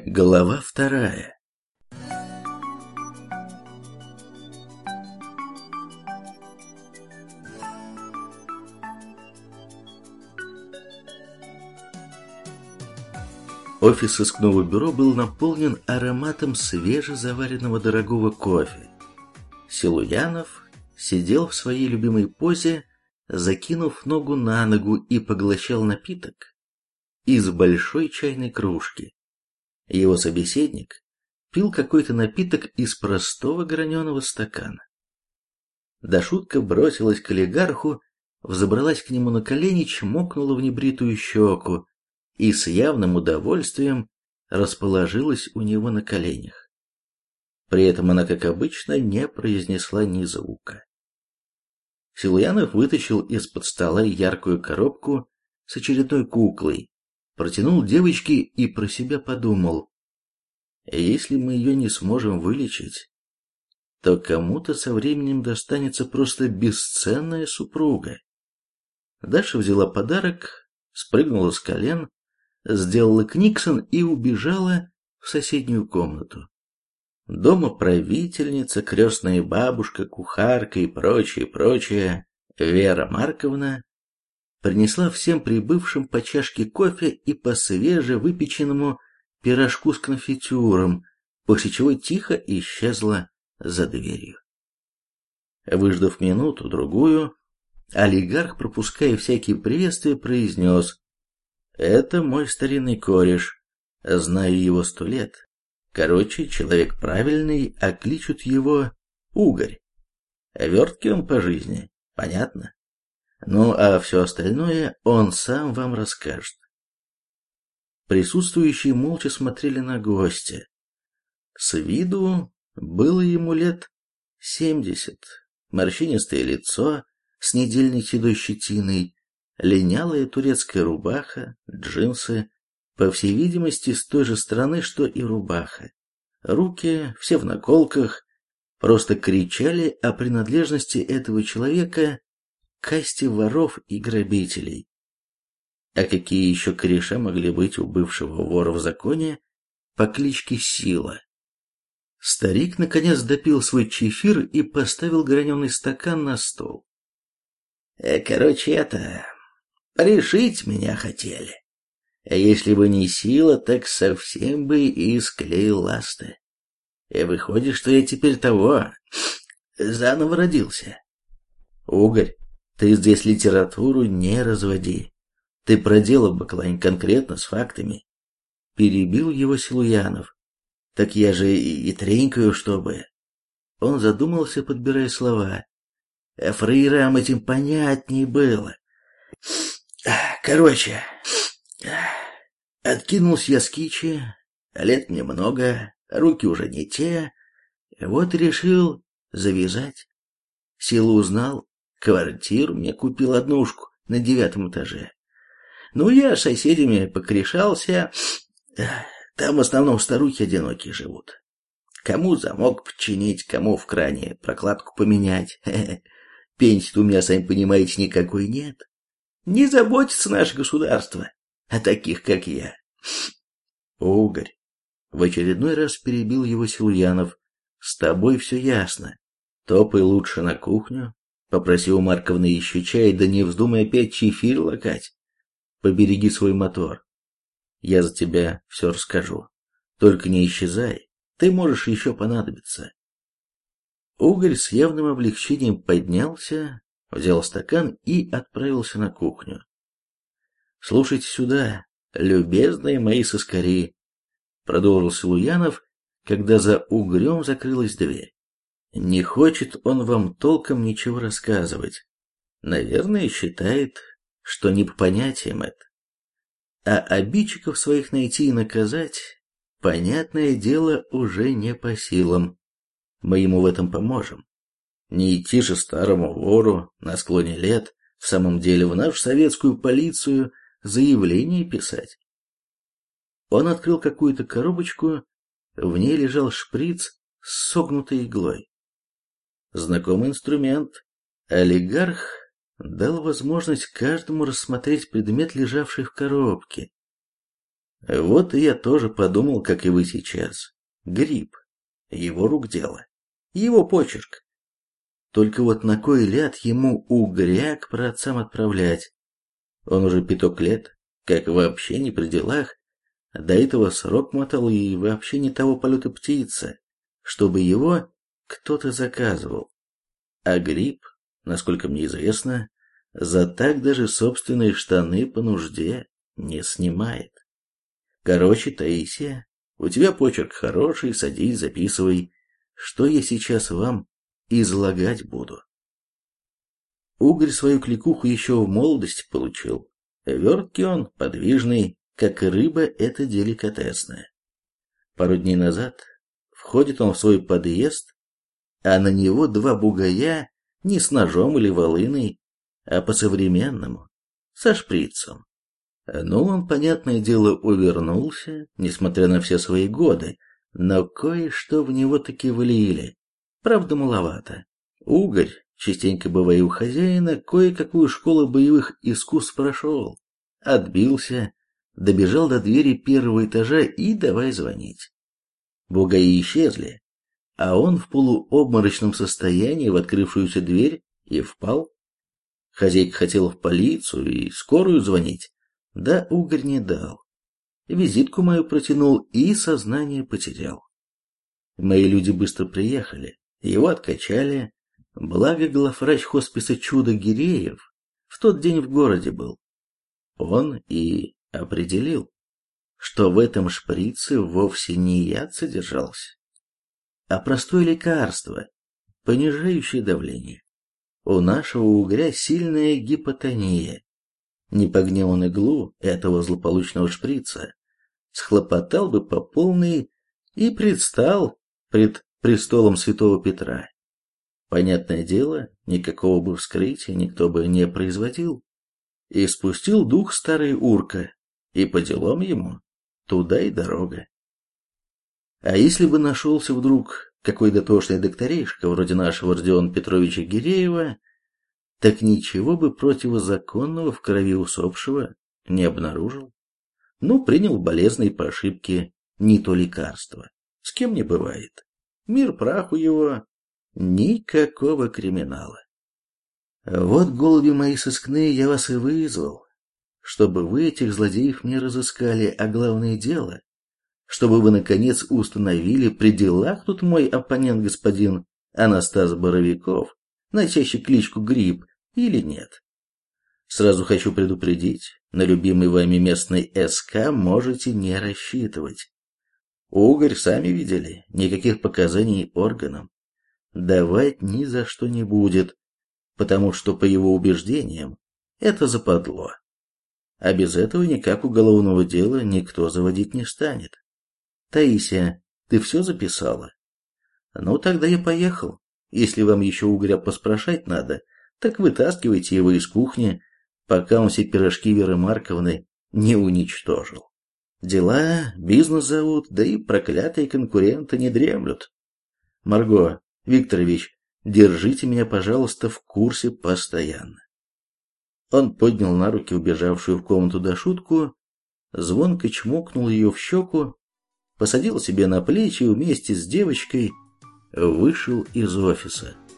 Глава вторая. Офис сыскного бюро был наполнен ароматом свежезаваренного дорогого кофе. Силуянов сидел в своей любимой позе, закинув ногу на ногу, и поглощал напиток из большой чайной кружки. Его собеседник пил какой-то напиток из простого граненого стакана. Дашутка бросилась к олигарху, взобралась к нему на колени, чмокнула в небритую щеку и с явным удовольствием расположилась у него на коленях. При этом она, как обычно, не произнесла ни звука. Силуянов вытащил из-под стола яркую коробку с очередной куклой, протянул девочке и про себя подумал: если мы ее не сможем вылечить, то кому-то со временем достанется просто бесценная супруга. Даша взяла подарок, спрыгнула с колен, сделала книксон и убежала в соседнюю комнату. Дома правительница, крестная бабушка, кухарка и прочее, Вера Марковна принесла всем прибывшим по чашке кофе и по свежевыпеченному пирожку с конфитюром, после чего тихо исчезла за дверью. Выждав минуту-другую, олигарх, пропуская всякие приветствия, произнес: «Это мой старинный кореш, знаю его 100 лет. Короче, человек правильный, а кличут его Угорь. Верткий он по жизни, понятно? Ну, а все остальное он сам вам расскажет». Присутствующие молча смотрели на гостя. С виду было ему лет 70, морщинистое лицо с недельной седой щетиной, линялая турецкая рубаха, джинсы, по всей видимости, с той же стороны, что и рубаха. Руки, все в наколках, просто кричали о принадлежности этого человека к касте воров и грабителей. А какие еще кореша могли быть у бывшего вора в законе по кличке Сила? Старик наконец допил свой чефир и поставил граненый стакан на стол. Короче, решить меня хотели. А если бы не Сила, так совсем бы и склеил ласты. И выходит, что я теперь заново родился. Угорь, ты здесь литературу не разводи. Ты про дело, баклань, конкретно, с фактами. Перебил его Силуянов. Так я же и тренькаю, чтобы... Он задумался, подбирая слова. Фраерам этим понятней было. Короче, откинулся я с кичи, лет мне много, руки уже не те, вот решил завязать. Силу узнал, квартиру мне купил однушку на 9 этаже. Ну, я с соседями покрешался, там в основном старухи одинокие живут. Кому замок починить, кому в кране прокладку поменять. Пенсии-то у меня, сами понимаете, никакой нет. Не заботится наше государство о таких, как я. Угорь, в очередной раз перебил его Силуянов. С тобой все ясно. Топай лучше на кухню, попроси у Марковны еще чай, да не вздумай опять чефир лакать. Побереги свой мотор. Я за тебя все расскажу. Только не исчезай, ты можешь еще понадобиться. Угорь с явным облегчением поднялся, взял стакан и отправился на кухню. «Слушайте сюда, любезные мои сыскари», — продолжил Силуянов, когда за Угрем закрылась дверь. «Не хочет он вам толком ничего рассказывать. Наверное, считает, что не по понятиям это. А обидчиков своих найти и наказать, понятное дело, уже не по силам. Мы ему в этом поможем. Не идти же старому вору на склоне лет в самом деле в нашу советскую полицию заявление писать». Он открыл какую-то коробочку, в ней лежал шприц с согнутой иглой. Знакомый инструмент. Олигарх дал возможность каждому рассмотреть предмет, лежавший в коробке. Вот и я тоже подумал, как и вы сейчас. Гриб. Его рук дело. Его почерк. Только вот на кой ляд ему угря к праотцам отправлять? Он уже 5 лет, как вообще не при делах. До этого срок мотал и вообще не того полета птица, чтобы его кто-то заказывал. А гриб, насколько мне известно, за так даже собственные штаны по нужде не снимает. Короче, Таисия, у тебя почерк хороший, садись, записывай, что я сейчас вам излагать буду. Угорь свою кликуху еще в молодости получил. Верткий он, подвижный, как и рыба, это деликатесное. Пару дней назад входит он в свой подъезд, а на него 2 бугая не с ножом или волыной, а по-современному, со шприцем. Ну, он, понятное дело, увернулся, несмотря на все свои годы, но кое-что в него таки влили. Правда, маловато. Угорь, частенько бывая у хозяина, кое-какую школу боевых искусств прошел. Отбился, добежал до двери 1-го этажа и давай звонить. Бугаи исчезли, а он в полуобморочном состоянии в открывшуюся дверь и впал. Хозяйка хотела в полицию и скорую звонить, да угорь не дал. Визитку мою протянул и сознание потерял. Мои люди быстро приехали, его откачали, благо главврач хосписа «Чудо» Гиреев в тот день в городе был. Он и определил, что в этом шприце вовсе не яд содержался, а простое лекарство, понижающее давление. У нашего угря сильная гипотония. Не погнал он иглу этого злополучного шприца, схлопотал бы по полной и предстал пред престолом святого Петра. Понятное дело, никакого бы вскрытия никто бы не производил. И спустил дух старый урка, и по делам ему туда и дорога. А если бы нашелся вдруг какой дотошный докторишка, вроде нашего Родиона Петровича Гиреева, так ничего бы противозаконного в крови усопшего не обнаружил. Ну, принял болезный по ошибке не то лекарство. С кем не бывает. Мир праху его, никакого криминала. Вот, голуби мои сыскные, я вас и вызвал, чтобы вы этих злодеев не разыскали, а главное дело, чтобы вы, наконец, установили при делах тут мой оппонент господин Анастас Боровиков, носящий кличку Гриб, или нет. Сразу хочу предупредить, на любимый вами местный СК можете не рассчитывать. Угорь, сами видели, никаких показаний органам давать ни за что не будет, потому что, по его убеждениям, это западло. А без этого никак уголовного дела никто заводить не станет. Таисия, ты все записала? Ну, тогда я поехал. Если вам еще угоря поспрашать надо, так вытаскивайте его из кухни, пока он все пирожки Веры Марковны не уничтожил. Дела, бизнес зовут, да и проклятые конкуренты не дремлют. Марго, Викторович, держите меня, пожалуйста, в курсе постоянно. Он поднял на руки убежавшую в комнату Дашутку, звонко чмокнул ее в щеку, посадил себе на плечи и вместе с девочкой вышел из офиса.